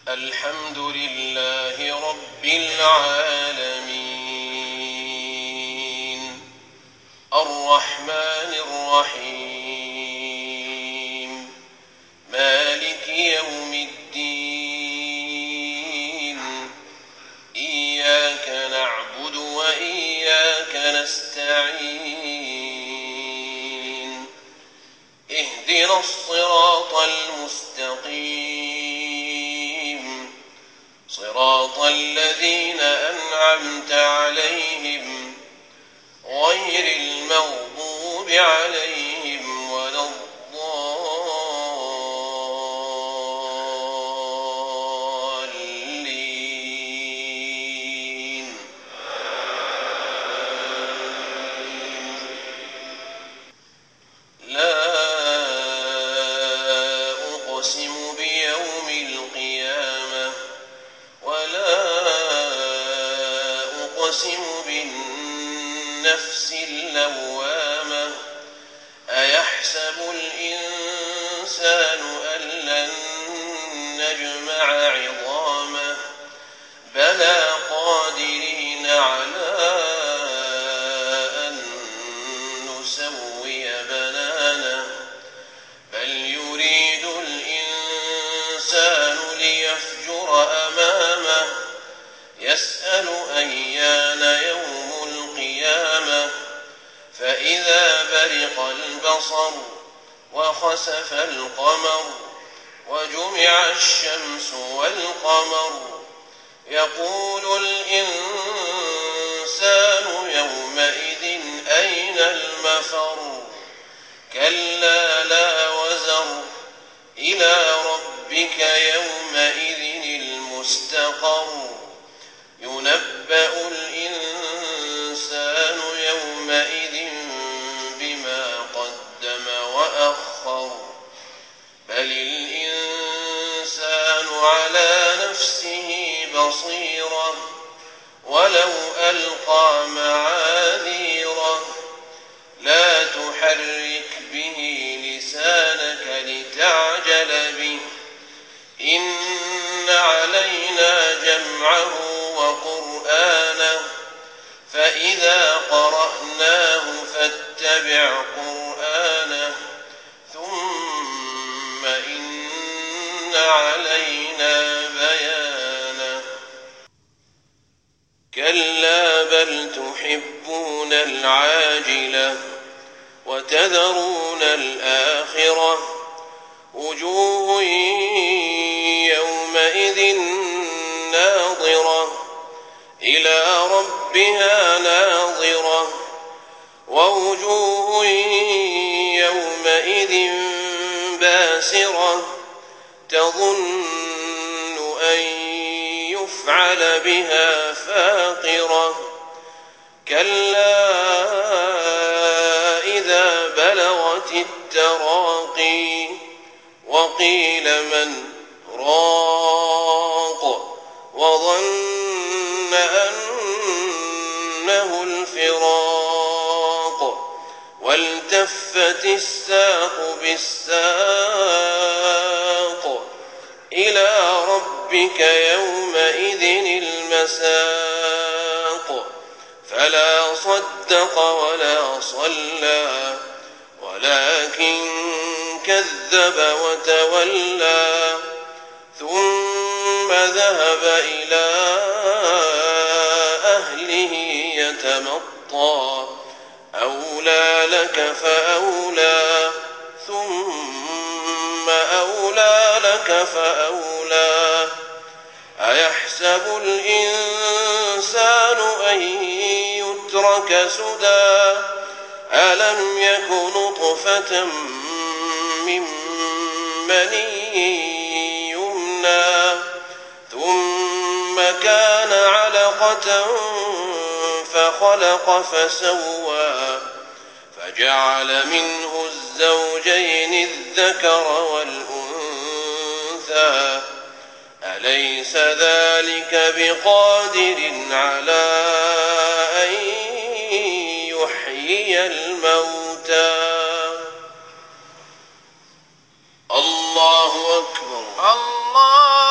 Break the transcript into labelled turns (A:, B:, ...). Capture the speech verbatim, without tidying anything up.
A: الحمد لله رب العالمين الرحمن الرحيم مالك يوم الدين إياك نعبد وإياك نستعين اهدنا الصراط المستقيم صراط الذين أنعمت عليهم غير المغضوب عليهم ولا الضالين. لا أقسم بيوم القيامة ولا أقسم بالنفس اللوامة أيحسب الإنسان أن لن نجمع عظامه بلى قادرين على أن نسوي بنانه بل يريد الإنسان ليفجر أمامه يسأل أيان يوم القيامة فإذا برق البصر وخسف القمر وجمع الشمس والقمر يقول الإنسان يومئذ أين المفر كلا لا وزر إلى ربك يومئذ المستقر ينبأ الإنسان يومئذ بما قدم وأخر بل الإنسان على نفسه بصيرة ولو ألقى معاذيره لا تحرك به لسانك لتعجل به إن علينا جمعه وقرآنه فإذا قرأناه فاتبع قرآنه ثم إن علينا بيانه كلا بل تحبون العاجلة وتذرون الآخرة وجوه يومئذ ناظرة إلى ربها ناظرة ووجوه يومئذ باسرة تظن أن يفعل بها فاقرة كلا إذا بلغت التراقي وقيل من راق وظن أنه الفراق والتفت الساق بالساق إلى ربك يومئذ المساق فلا صدق ولا صلى ولكن كذب وتولى ثم ذهب إلى أهله يتمطى أولى لك فأولى ثم أولى لك فأولى أيحسب الإنسان أن يترك سدى ألم يك نطفة من مني يمنى ثم كان علقة فخلق فسوى فجعل منه الزوجين الذكر والأنثى أليس ذلك بقادر على أن يحيي الموتى الله أكبر.
B: الله